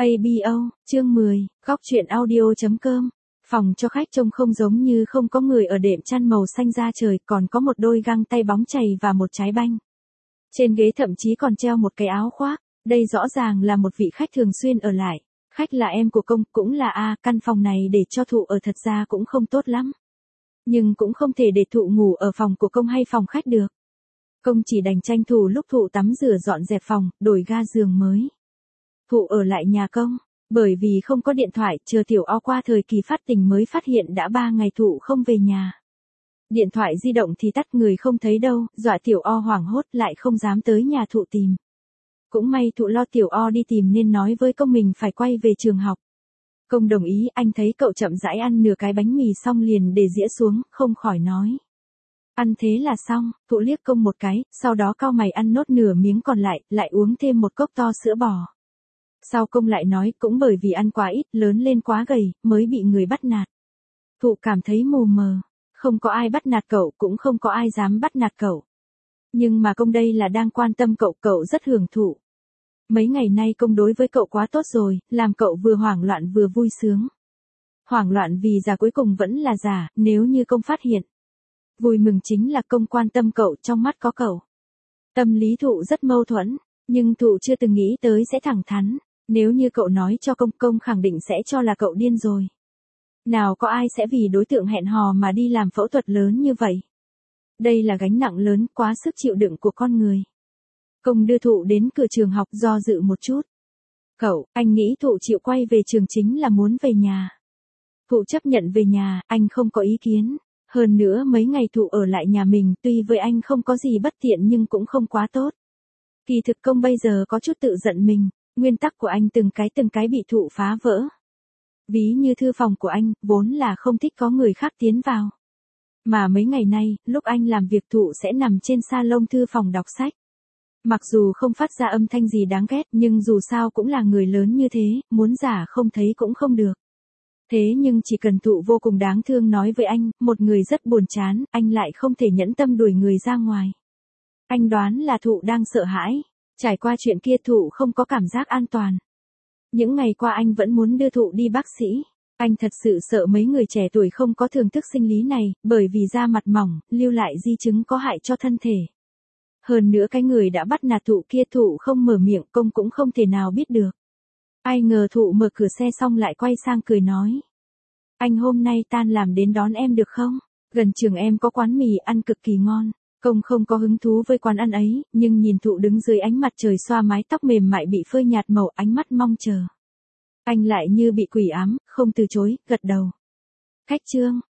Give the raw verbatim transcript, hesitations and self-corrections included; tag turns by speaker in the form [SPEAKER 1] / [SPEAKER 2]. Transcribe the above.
[SPEAKER 1] a bê o, chương mười, góc truyện audio.com. Phòng cho khách trông không giống như không có người ở, đệm chăn màu xanh da trời, còn có một đôi găng tay bóng chày và một trái banh. Trên ghế thậm chí còn treo một cái áo khoác, đây rõ ràng là một vị khách thường xuyên ở lại. Khách là em của công, cũng là A, căn phòng này để cho Thụ ở thật ra cũng không tốt lắm. Nhưng cũng không thể để Thụ ngủ ở phòng của công hay phòng khách được. Công chỉ đành tranh thủ lúc Thụ tắm rửa dọn dẹp phòng, đổi ga giường mới. Thụ ở lại nhà công, bởi vì không có điện thoại, chờ Tiểu O qua thời kỳ phát tình mới phát hiện đã ba ngày Thụ không về nhà. Điện thoại di động thì tắt, người không thấy đâu, dọa Tiểu O hoảng hốt lại không dám tới nhà Thụ tìm. Cũng may Thụ lo Tiểu O đi tìm nên nói với công mình phải quay về trường học. Công đồng ý, anh thấy cậu chậm rãi ăn nửa cái bánh mì xong liền để dĩa xuống, không khỏi nói. Ăn thế là xong. Thụ liếc công một cái, sau đó cau mày ăn nốt nửa miếng còn lại, lại uống thêm một cốc to sữa bò. Sau công lại nói, cũng bởi vì ăn quá ít, lớn lên quá gầy, mới bị người bắt nạt. Thụ cảm thấy mù mờ, không có ai bắt nạt cậu, cũng không có ai dám bắt nạt cậu. Nhưng mà công đây là đang quan tâm cậu, cậu rất hưởng thụ. Mấy ngày nay công đối với cậu quá tốt rồi, làm cậu vừa hoảng loạn vừa vui sướng. Hoảng loạn vì già cuối cùng vẫn là già, nếu như công phát hiện. Vui mừng chính là công quan tâm cậu, trong mắt có cậu. Tâm lý Thụ rất mâu thuẫn, nhưng Thụ chưa từng nghĩ tới sẽ thẳng thắn. Nếu như cậu nói cho công, công khẳng định sẽ cho là cậu điên rồi. Nào có ai sẽ vì đối tượng hẹn hò mà đi làm phẫu thuật lớn như vậy. Đây là gánh nặng lớn, quá sức chịu đựng của con người. Công đưa Thụ đến cửa trường học, do dự một chút. Cậu, anh nghĩ Thụ chịu quay về trường chính là muốn về nhà. Thụ chấp nhận về nhà, anh không có ý kiến. Hơn nữa mấy ngày Thụ ở lại nhà mình, tuy với anh không có gì bất tiện nhưng cũng không quá tốt. Kỳ thực công bây giờ có chút tự giận mình, nguyên tắc của anh từng cái từng cái bị Thụ phá vỡ. Ví như thư phòng của anh, vốn là không thích có người khác tiến vào. Mà mấy ngày nay, lúc anh làm việc Thụ sẽ nằm trên salon thư phòng đọc sách. Mặc dù không phát ra âm thanh gì đáng ghét nhưng dù sao cũng là người lớn như thế, muốn giả không thấy cũng không được. Thế nhưng chỉ cần Thụ vô cùng đáng thương nói với anh, một người rất buồn chán, anh lại không thể nhẫn tâm đuổi người ra ngoài. Anh đoán là Thụ đang sợ hãi. Trải qua chuyện kia Thụ không có cảm giác an toàn. Những ngày qua anh vẫn muốn đưa Thụ đi bác sĩ. Anh thật sự sợ mấy người trẻ tuổi không có thưởng thức sinh lý này, bởi vì da mặt mỏng, lưu lại di chứng có hại cho thân thể. Hơn nữa cái người đã bắt nạt Thụ kia Thụ không mở miệng, công cũng không thể nào biết được. Ai ngờ Thụ mở cửa xe xong lại quay sang cười nói. Anh hôm nay tan làm đến đón em được không? Gần trường em có quán mì ăn cực kỳ ngon. Công không có hứng thú với quán ăn ấy, nhưng nhìn Thụ đứng dưới ánh mặt trời xoa mái tóc mềm mại bị phơi nhạt màu, ánh mắt mong chờ. Anh lại như bị quỷ ám, không từ chối, gật đầu. Khách trương,